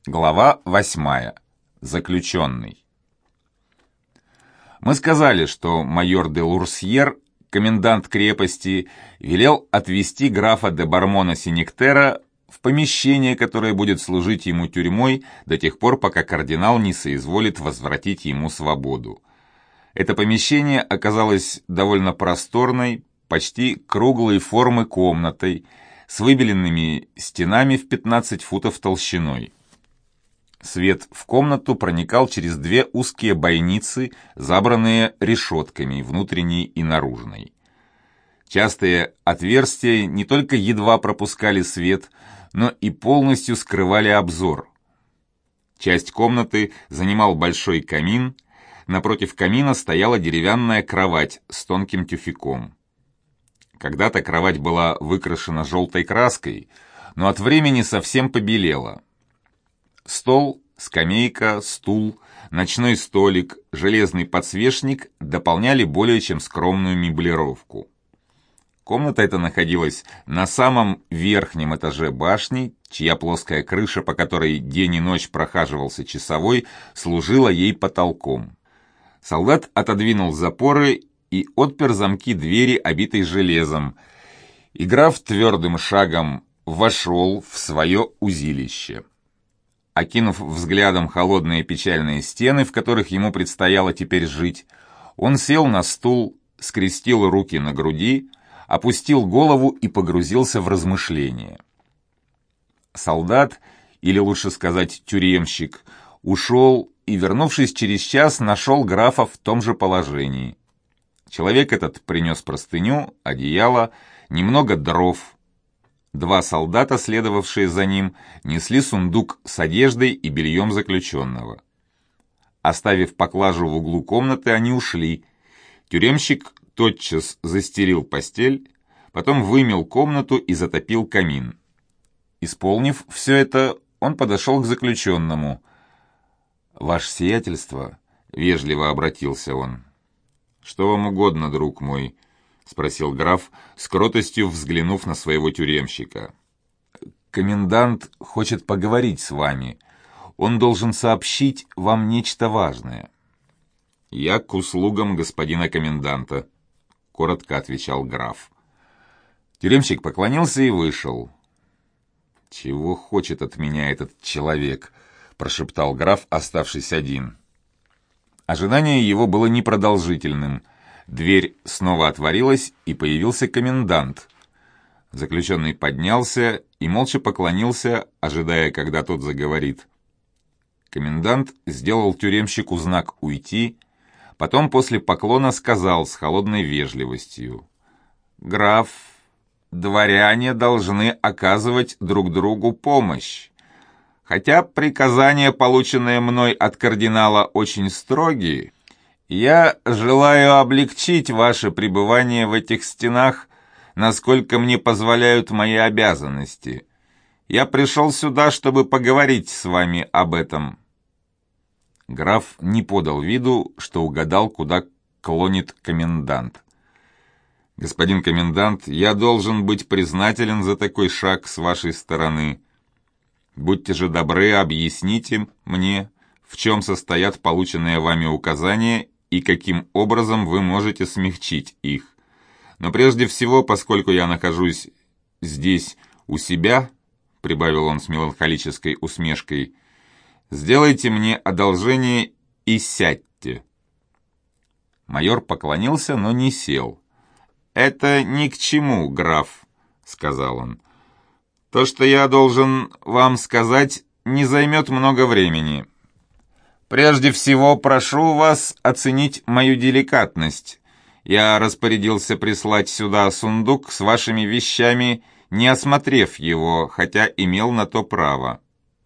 Глава 8. Заключенный. Мы сказали, что майор де Лурсьер, комендант крепости, велел отвезти графа де Бармона-Синектера в помещение, которое будет служить ему тюрьмой до тех пор, пока кардинал не соизволит возвратить ему свободу. Это помещение оказалось довольно просторной, почти круглой формы комнатой, с выбеленными стенами в 15 футов толщиной. Свет в комнату проникал через две узкие бойницы, забранные решетками, внутренней и наружной. Частые отверстия не только едва пропускали свет, но и полностью скрывали обзор. Часть комнаты занимал большой камин, напротив камина стояла деревянная кровать с тонким тюфяком. Когда-то кровать была выкрашена желтой краской, но от времени совсем побелела. Стол, скамейка, стул, ночной столик, железный подсвечник дополняли более чем скромную меблировку. Комната эта находилась на самом верхнем этаже башни, чья плоская крыша, по которой день и ночь прохаживался часовой, служила ей потолком. Солдат отодвинул запоры и отпер замки двери, обитой железом, и граф твердым шагом вошел в свое узилище. Окинув взглядом холодные печальные стены, в которых ему предстояло теперь жить, он сел на стул, скрестил руки на груди, опустил голову и погрузился в размышления. Солдат, или лучше сказать тюремщик, ушел и, вернувшись через час, нашел графа в том же положении. Человек этот принес простыню, одеяло, немного дров. Два солдата, следовавшие за ним, несли сундук с одеждой и бельем заключенного. Оставив поклажу в углу комнаты, они ушли. Тюремщик тотчас застелил постель, потом вымел комнату и затопил камин. Исполнив все это, он подошел к заключенному. «Ваше сиятельство», — вежливо обратился он. «Что вам угодно, друг мой?» — спросил граф, с кротостью взглянув на своего тюремщика. «Комендант хочет поговорить с вами. Он должен сообщить вам нечто важное». «Я к услугам господина коменданта», — коротко отвечал граф. Тюремщик поклонился и вышел. «Чего хочет от меня этот человек?» — прошептал граф, оставшись один. Ожидание его было непродолжительным. Дверь снова отворилась, и появился комендант. Заключенный поднялся и молча поклонился, ожидая, когда тот заговорит. Комендант сделал тюремщику знак «Уйти», потом после поклона сказал с холодной вежливостью: «Граф, дворяне должны оказывать друг другу помощь. Хотя приказания, полученные мной от кардинала, очень строгие, я желаю облегчить ваше пребывание в этих стенах, насколько мне позволяют мои обязанности. Я пришел сюда, чтобы поговорить с вами об этом». Граф не подал виду, что угадал, куда клонит комендант. «Господин комендант, я должен быть признателен за такой шаг с вашей стороны. Будьте же добры, объясните мне, в чем состоят полученные вами указания и каким образом вы можете смягчить их. Но прежде всего, поскольку я нахожусь здесь у себя, — прибавил он с меланхолической усмешкой, — сделайте мне одолжение и сядьте». Майор поклонился, но не сел. «Это ни к чему, граф», — сказал он. «То, что я должен вам сказать, не займет много времени. Прежде всего, прошу вас оценить мою деликатность. Я распорядился прислать сюда сундук с вашими вещами, не осмотрев его, хотя имел на то право».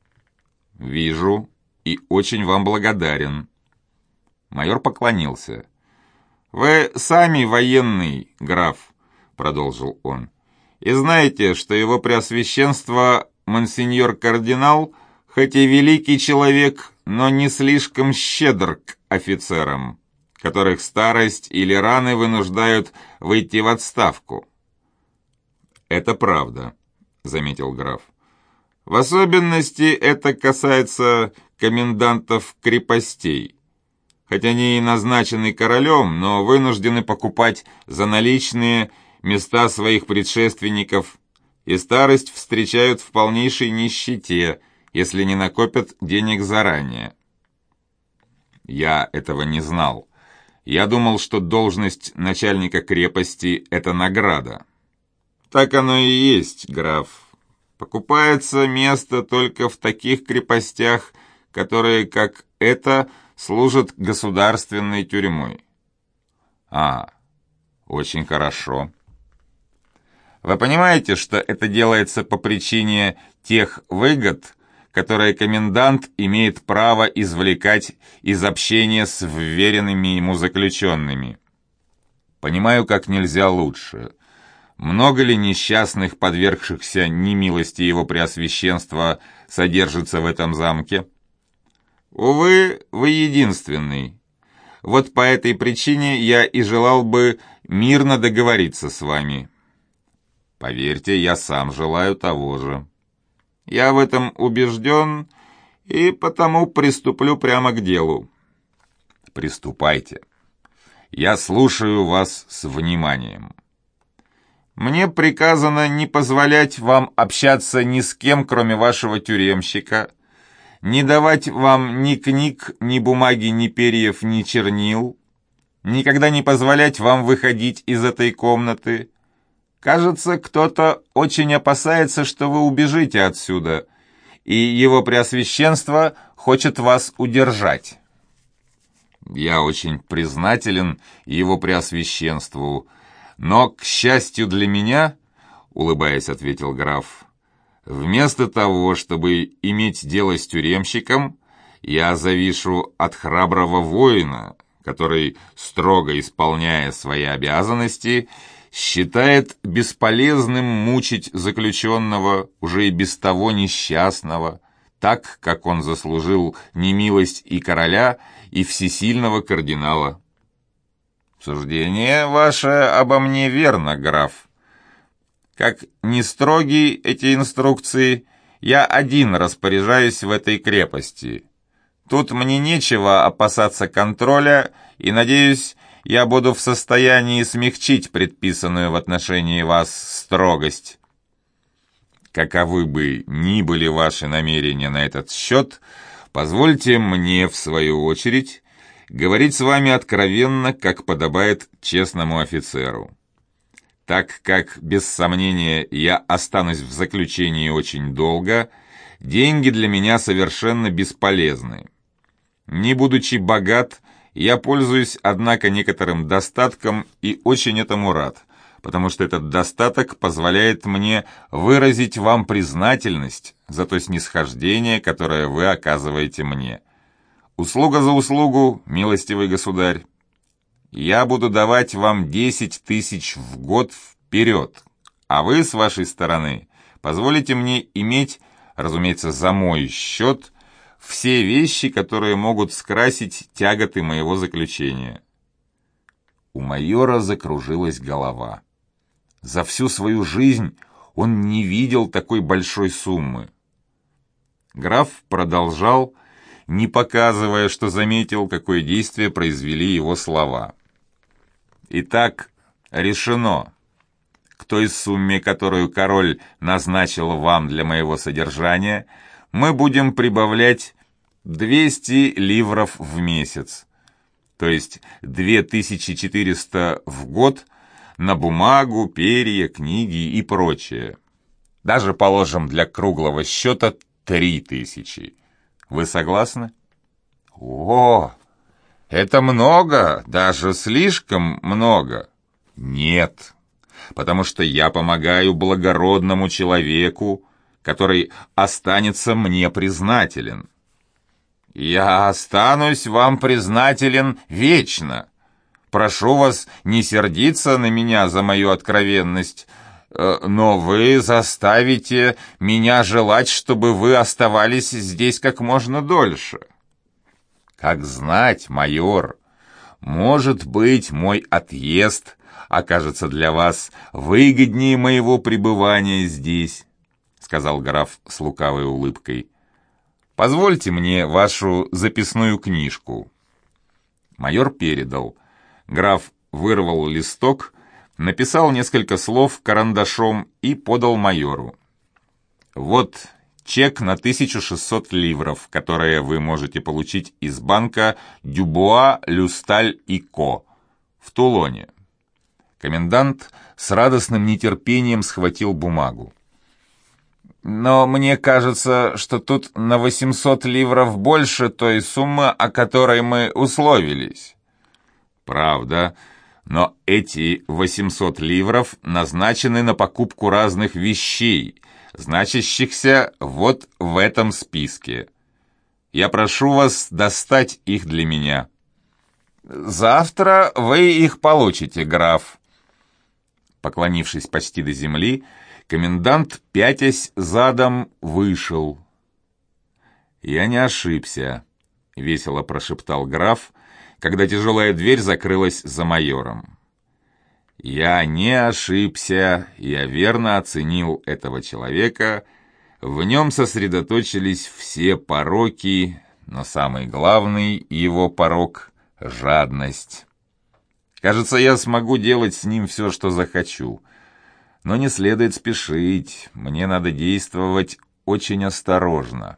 «Вижу и очень вам благодарен». Майор поклонился. «Вы сами военный, граф», — продолжил он, «и знаете, что его преосвященство монсеньор-кардинал, хоть и великий человек, но не слишком щедр к офицерам, которых старость или раны вынуждают выйти в отставку». «Это правда», — заметил граф. В особенности это касается комендантов крепостей. Хоть они и назначены королем, но вынуждены покупать за наличные места своих предшественников, и старость встречают в полнейшей нищете, если не накопят денег заранее. Я этого не знал. Я думал, что должность начальника крепости – это награда. Так оно и есть, граф. Покупается место только в таких крепостях, которые, как это, служат государственной тюрьмой. Очень хорошо. Вы понимаете, что это делается по причине тех выгод, которые комендант имеет право извлекать из общения с вверенными ему заключенными? Понимаю, как нельзя лучше. Много ли несчастных, подвергшихся немилости его преосвященства, содержится в этом замке? Увы, вы единственный. Вот по этой причине я и желал бы мирно договориться с вами. Поверьте, я сам желаю того же. Я в этом убежден и потому приступлю прямо к делу. Приступайте. Я слушаю вас с вниманием. Мне приказано не позволять вам общаться ни с кем, кроме вашего тюремщика, не давать вам ни книг, ни бумаги, ни перьев, ни чернил, никогда не позволять вам выходить из этой комнаты. Кажется, кто-то очень опасается, что вы убежите отсюда, и его преосвященство хочет вас удержать. Я очень признателен его преосвященству, но, к счастью для меня, улыбаясь, ответил граф, вместо того, чтобы иметь дело с тюремщиком, я завишу от храброго воина, который, строго исполняя свои обязанности, считает бесполезным мучить заключенного, уже и без того несчастного, так, как он заслужил немилость и короля, и всесильного кардинала. Суждение ваше обо мне верно, граф. Как ни строги эти инструкции, я один распоряжаюсь в этой крепости. Тут мне нечего опасаться контроля, и, надеюсь, я буду в состоянии смягчить предписанную в отношении вас строгость. Каковы бы ни были ваши намерения на этот счет, позвольте мне, в свою очередь, говорить с вами откровенно, как подобает честному офицеру. Так как, без сомнения, я останусь в заключении очень долго, деньги для меня совершенно бесполезны. Не будучи богат, я пользуюсь, однако, некоторым достатком и очень этому рад, потому что этот достаток позволяет мне выразить вам признательность за то снисхождение, которое вы оказываете мне. Услуга за услугу, милостивый государь. Я буду давать вам 10 тысяч в год вперед, а вы, с вашей стороны, позволите мне иметь, разумеется, за мой счет, все вещи, которые могут скрасить тяготы моего заключения. У майора закружилась голова. За всю свою жизнь он не видел такой большой суммы. Граф продолжал, не показывая, что заметил, какое действие произвели его слова. «Итак, решено. К той сумме, которую король назначил вам для моего содержания, мы будем прибавлять 200 ливров в месяц, то есть 2400 в год на бумагу, перья, книги и прочее. Даже, положим, для круглого счета 3000. Вы согласны? О, это много, даже слишком много. Нет, потому что я помогаю благородному человеку, который останется мне признателен. Я останусь вам признателен вечно. Прошу вас не сердиться на меня за мою откровенность, но вы заставите меня желать, чтобы вы оставались здесь как можно дольше. Как знать, майор, может быть, мой отъезд окажется для вас выгоднее моего пребывания здесь. сказал граф с лукавой улыбкой. «Позвольте мне вашу записную книжку». Майор передал. Граф вырвал листок, написал несколько слов карандашом и подал майору. «Вот чек на 1600 ливров, которые вы можете получить из банка Дюбуа, Люсталь и Ко в Тулоне». Комендант с радостным нетерпением схватил бумагу. «Но мне кажется, что тут на 800 ливров больше той суммы, о которой мы условились». «Правда, но эти 800 ливров назначены на покупку разных вещей, значащихся вот в этом списке. Я прошу вас достать их для меня». «Завтра вы их получите, граф». Поклонившись почти до земли, комендант, пятясь задом, вышел. «Я не ошибся», — весело прошептал граф, когда тяжелая дверь закрылась за майором. «Я не ошибся, я верно оценил этого человека, в нем сосредоточились все пороки, но самый главный его порок — жадность. Кажется, я смогу делать с ним все, что захочу. Но не следует спешить, мне надо действовать очень осторожно».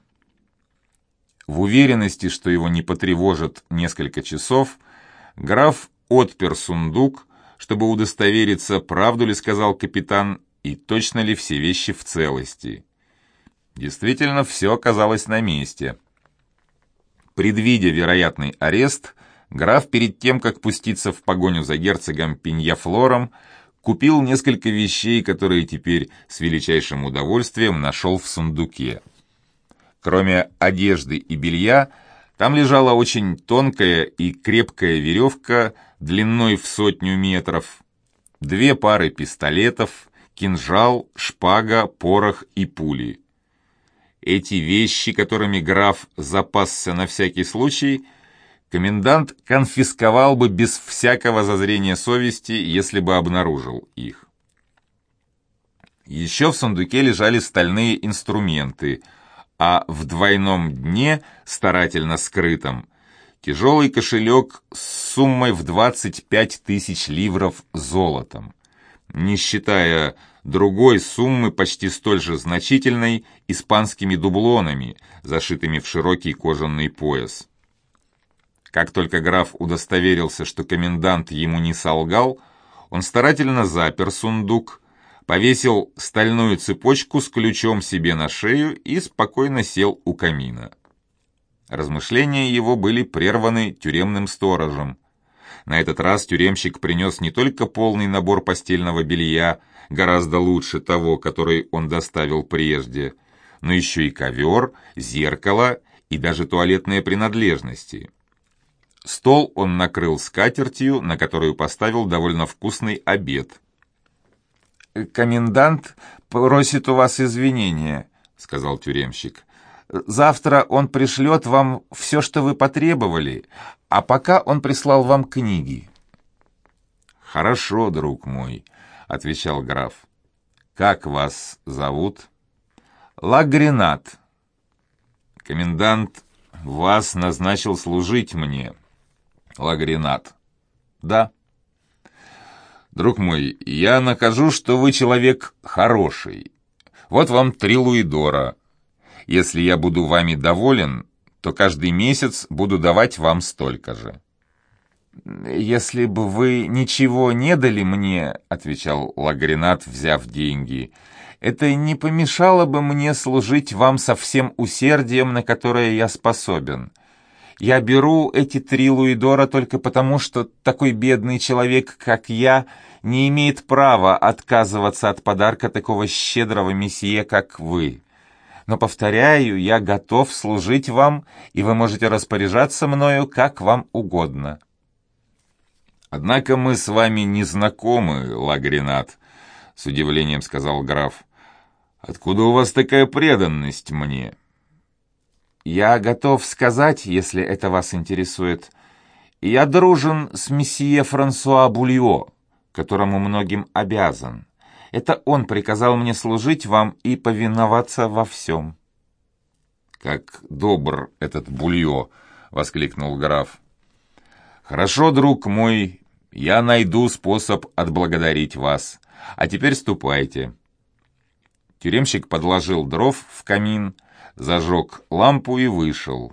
В уверенности, что его не потревожат несколько часов, граф отпер сундук, чтобы удостовериться, правду ли сказал капитан и точно ли все вещи в целости. Действительно, все оказалось на месте. Предвидя вероятный арест, граф перед тем, как пуститься в погоню за герцогом Пиньяфлором, купил несколько вещей, которые теперь с величайшим удовольствием нашел в сундуке. Кроме одежды и белья, там лежала очень тонкая и крепкая веревка длиной в 100 метров, 2 пары пистолетов, кинжал, шпага, порох и пули. Эти вещи, которыми граф запасся на всякий случай, комендант конфисковал бы без всякого зазрения совести, если бы обнаружил их. Еще в сундуке лежали стальные инструменты, а в двойном дне, старательно скрытом, тяжелый кошелек с суммой в 25 тысяч ливров золотом, не считая другой суммы, почти столь же значительной, испанскими дублонами, зашитыми в широкий кожаный пояс. Как только граф удостоверился, что комендант ему не солгал, он старательно запер сундук, повесил стальную цепочку с ключом себе на шею и спокойно сел у камина. Размышления его были прерваны тюремным сторожем. На этот раз тюремщик принес не только полный набор постельного белья, гораздо лучше того, который он доставил прежде, но еще и ковер, зеркало и даже туалетные принадлежности. Стол он накрыл скатертью, на которую поставил довольно вкусный обед. «Комендант просит у вас извинения», — сказал тюремщик. «Завтра он пришлет вам все, что вы потребовали, а пока он прислал вам книги». «Хорошо, друг мой», — отвечал граф. «Как вас зовут?» «Лагренат». «Комендант вас назначил служить мне». «Лагренат». «Да». «Друг мой, я нахожу, что вы человек хороший. Вот вам 3 луидора. Если я буду вами доволен, то каждый месяц буду давать вам столько же». «Если бы вы ничего не дали мне, — отвечал Лагренат, взяв деньги, — это не помешало бы мне служить вам со всем усердием, на которое я способен. Я беру эти 3 луидора только потому, что такой бедный человек, как я, не имеет права отказываться от подарка такого щедрого месье, как вы. Но, повторяю, я готов служить вам, и вы можете распоряжаться мною, как вам угодно». «Однако мы с вами не знакомы, Лагренат», — с удивлением сказал граф. «Откуда у вас такая преданность мне?» «Я готов сказать, если это вас интересует. Я дружен с месье Франсуа Бульо, которому многим обязан. Это он приказал мне служить вам и повиноваться во всем». «Как добр этот Булье!» — воскликнул граф. «Хорошо, друг мой, я найду способ отблагодарить вас. А теперь ступайте». Тюремщик подложил дров в камин, зажег лампу и вышел.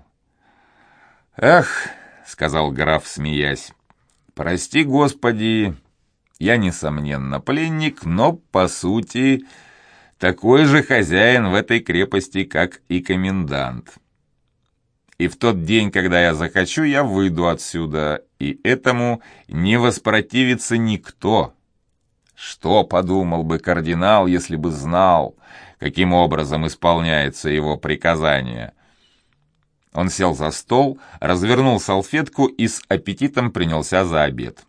«Эх», — сказал граф, смеясь, — «прости, Господи, я, несомненно, пленник, но, по сути, такой же хозяин в этой крепости, как и комендант. И в тот день, когда я захочу, я выйду отсюда, и этому не воспротивится никто. Что подумал бы кардинал, если бы знал, каким образом исполняется его приказание?» Он сел за стол, развернул салфетку и с аппетитом принялся за обед.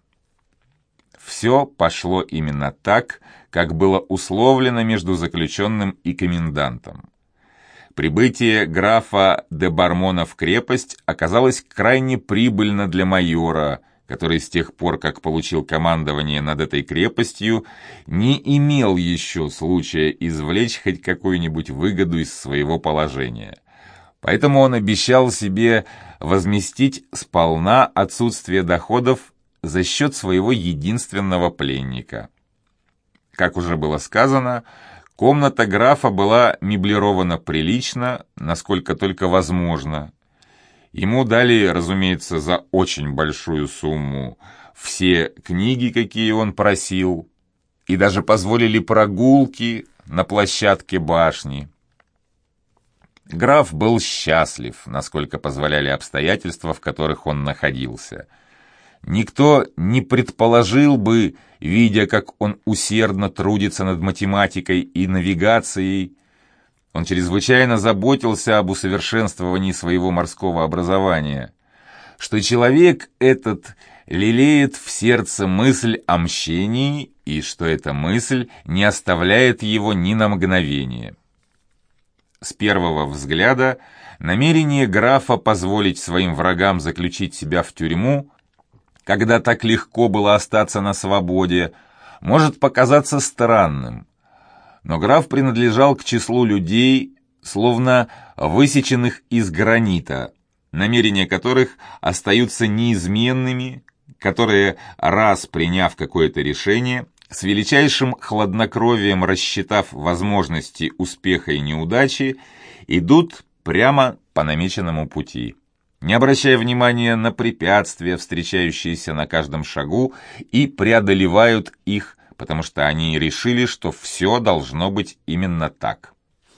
Все пошло именно так, как было условлено между заключенным и комендантом. Прибытие графа де Бармона в крепость оказалось крайне прибыльно для майора, который с тех пор, как получил командование над этой крепостью, не имел еще случая извлечь хоть какую-нибудь выгоду из своего положения. Поэтому он обещал себе возместить сполна отсутствие доходов за счет своего единственного пленника. Как уже было сказано, комната графа была меблирована прилично, насколько только возможно. Ему дали, разумеется, за очень большую сумму все книги, какие он просил, и даже позволили прогулки на площадке башни. Граф был счастлив, насколько позволяли обстоятельства, в которых он находился. Никто не предположил бы, видя, как он усердно трудится над математикой и навигацией. Он чрезвычайно заботился об усовершенствовании своего морского образования, что человек этот лелеет в сердце мысль о мщении и что эта мысль не оставляет его ни на мгновение. С первого взгляда намерение графа позволить своим врагам заключить себя в тюрьму, когда так легко было остаться на свободе, может показаться странным. Но граф принадлежал к числу людей, словно высеченных из гранита, намерения которых остаются неизменными, которые, раз приняв какое-то решение, с величайшим хладнокровием рассчитав возможности успеха и неудачи, идут прямо по намеченному пути, не обращая внимания на препятствия, встречающиеся на каждом шагу, и преодолевают их, потому что они решили, что все должно быть именно так.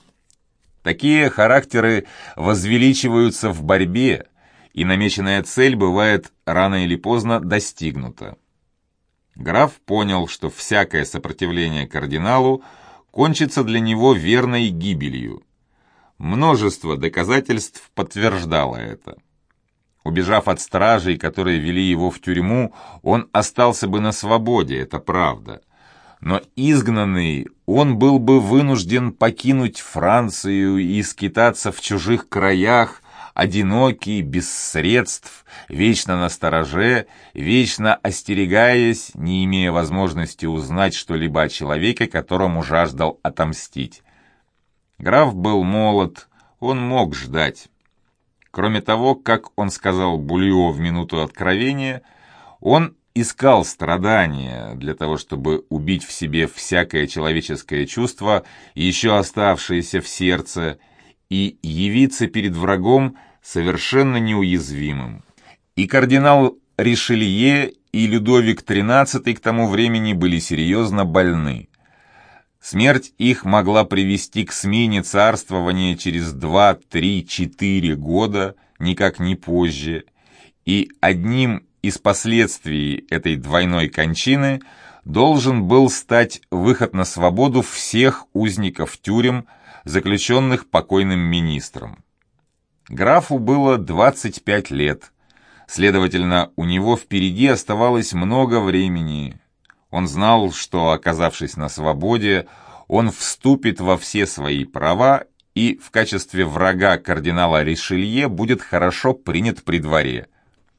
Такие характеры возвеличиваются в борьбе, и намеченная цель бывает рано или поздно достигнута. Граф понял, что всякое сопротивление кардиналу кончится для него верной гибелью. Множество доказательств подтверждало это. Убежав от стражей, которые вели его в тюрьму, он остался бы на свободе, это правда. Но изгнанный, он был бы вынужден покинуть Францию и скитаться в чужих краях, одинокий, без средств, вечно настороже, вечно остерегаясь, не имея возможности узнать что-либо о человеке, которому жаждал отомстить. Граф был молод, он мог ждать. Кроме того, как он сказал Булье в минуту откровения, он искал страдания для того, чтобы убить в себе всякое человеческое чувство, еще оставшееся в сердце, и явиться перед врагом совершенно неуязвимым. И кардинал Ришелье, и Людовик XIII к тому времени были серьезно больны. Смерть их могла привести к смене царствования через 2, 3, 4 года, никак не позже, и одним из последствий этой двойной кончины должен был стать выход на свободу всех узников тюрем, заключенных покойным министром. Графу было 25 лет, следовательно, у него впереди оставалось много времени. Он знал, что, оказавшись на свободе, он вступит во все свои права и в качестве врага кардинала Ришелье будет хорошо принят при дворе.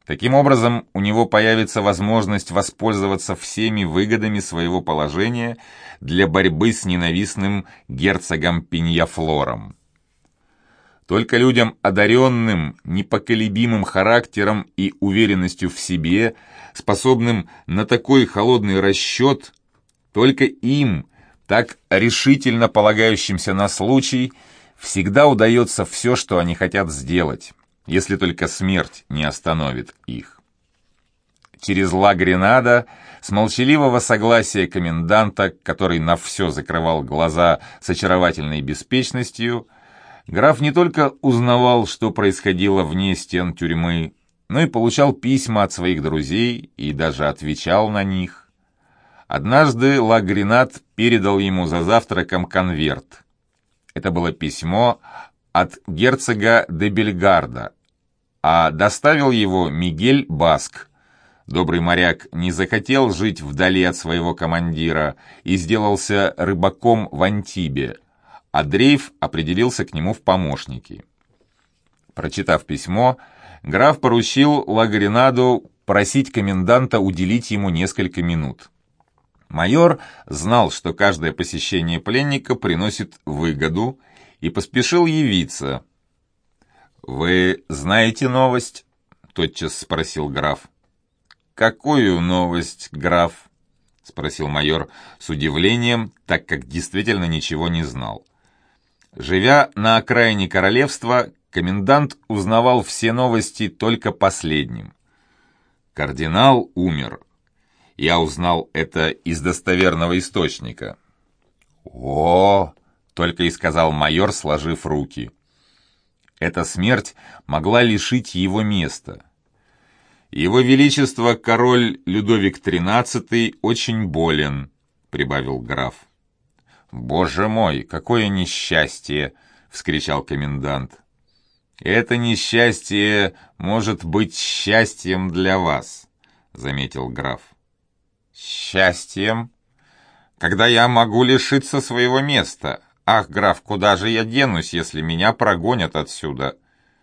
Таким образом, у него появится возможность воспользоваться всеми выгодами своего положения для борьбы с ненавистным герцогом Пиньяфлором. Только людям, одаренным непоколебимым характером и уверенностью в себе, способным на такой холодный расчет, только им, так решительно полагающимся на случай, всегда удается все, что они хотят сделать, если только смерть не остановит их. Через Ла-Гренада, с молчаливого согласия коменданта, который на все закрывал глаза с очаровательной беспечностью, граф не только узнавал, что происходило вне стен тюрьмы, но и получал письма от своих друзей и даже отвечал на них. Однажды Ла-Гренад передал ему за завтраком конверт. Это было письмо от герцога де Бельгарда, а доставил его Мигель Баск. Добрый моряк не захотел жить вдали от своего командира и сделался рыбаком в Антибе, а Дрейф определился к нему в помощники. Прочитав письмо, граф поручил Ла-Гренаду просить коменданта уделить ему несколько минут. Майор знал, что каждое посещение пленника приносит выгоду, и поспешил явиться. «Вы знаете новость?» — тотчас спросил граф. «Какую новость, граф?» — спросил майор с удивлением, так как действительно ничего не знал. Живя на окраине королевства, комендант узнавал все новости только последним. Кардинал умер. Я узнал это из достоверного источника. «О!» — только и сказал майор, сложив руки. Эта смерть могла лишить его места. «Его Величество король Людовик XIII очень болен», — прибавил граф. «Боже мой, какое несчастье!» — вскричал комендант. «Это несчастье может быть счастьем для вас», — заметил граф. «Счастьем? Когда я могу лишиться своего места? Ах, граф, куда же я денусь, если меня прогонят отсюда?»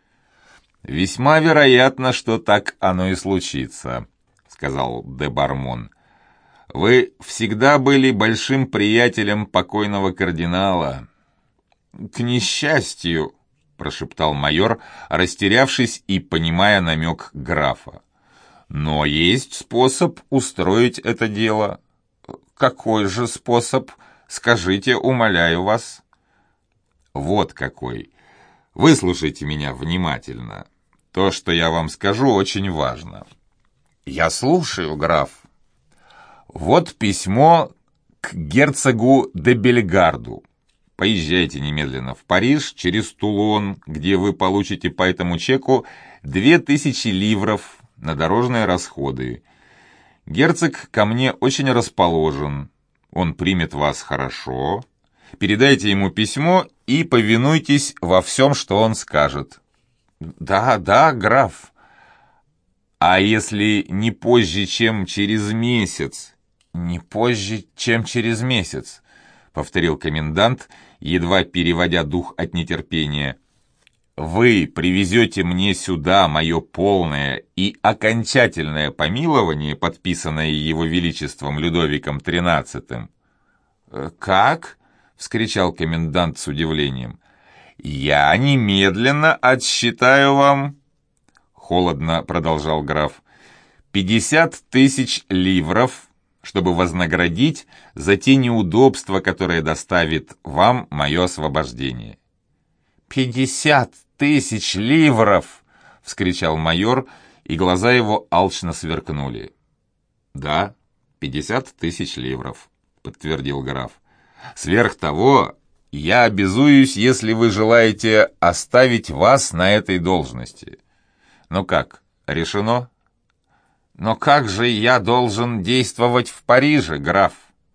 «Весьма вероятно, что так оно и случится», — сказал де Бармон. «Вы всегда были большим приятелем покойного кардинала». «К несчастью», — прошептал майор, растерявшись и понимая намек графа. «Но есть способ устроить это дело». «Какой же способ? Скажите, умоляю вас». «Вот какой. Выслушайте меня внимательно. То, что я вам скажу, очень важно». «Я слушаю, граф». «Вот письмо к герцогу де Бельгарду. Поезжайте немедленно в Париж через Тулон, где вы получите по этому чеку 2000 ливров на дорожные расходы. Герцог ко мне очень расположен. Он примет вас хорошо. Передайте ему письмо и повинуйтесь во всем, что он скажет». «Да, да, граф». «А если не позже, чем через месяц?» «Не позже, чем через месяц», — повторил комендант, едва переводя дух от нетерпения. «Вы привезете мне сюда мое полное и окончательное помилование, подписанное его величеством Людовиком XIII». «Как?» — вскричал комендант с удивлением. «Я немедленно отсчитаю вам...» — холодно продолжал граф. 50 000 ливров, чтобы вознаградить за те неудобства, которые доставит вам мое освобождение». 50 000 ливров! — вскричал майор, и глаза его алчно сверкнули. «Да, 50 000 ливров», — подтвердил граф. «Сверх того, я обязуюсь, если вы желаете, оставить вас на этой должности. Ну как, решено?» «Но как же я должен действовать в Париже, граф?»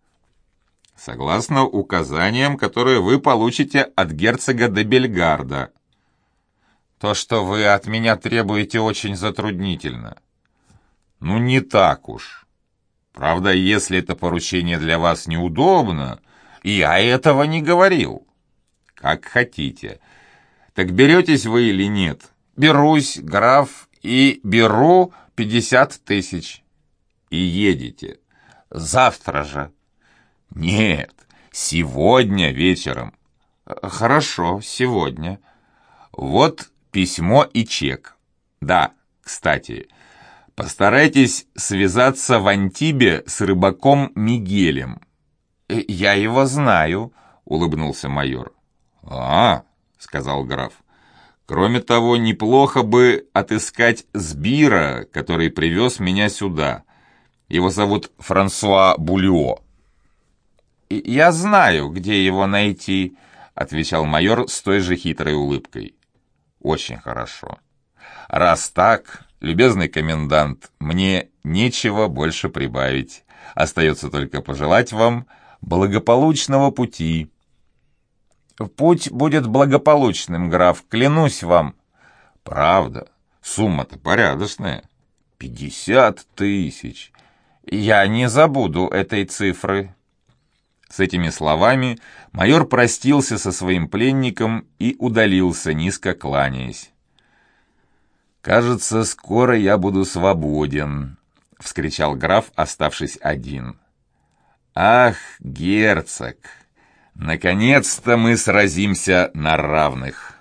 «Согласно указаниям, которые вы получите от герцога де Бельгарда». «То, что вы от меня требуете, очень затруднительно». «Ну, не так уж. Правда, если это поручение для вас неудобно, я этого не говорил». «Как хотите. Так беретесь вы или нет?» «Берусь, граф, и беру 50 тысяч. И едете? Завтра же. Нет, сегодня вечером. Хорошо, сегодня. Вот письмо и чек. Да, кстати, постарайтесь связаться в Антибе с рыбаком Мигелем. Я его знаю, улыбнулся майор. Сказал граф. Кроме того, неплохо бы отыскать сбира, который привез меня сюда. Его зовут Франсуа Булио. Я знаю, где его найти, отвечал майор с той же хитрой улыбкой. Очень хорошо. Раз так, любезный комендант, мне нечего больше прибавить. Остается только пожелать вам благополучного пути. Путь будет благополучным, граф, клянусь вам. Правда, сумма-то порядочная. 50 тысяч. Я не забуду этой цифры. С этими словами майор простился со своим пленником и удалился, низко кланяясь. «Кажется, скоро я буду свободен», — вскричал граф, оставшись один. «Ах, герцог, наконец-то мы сразимся на равных!»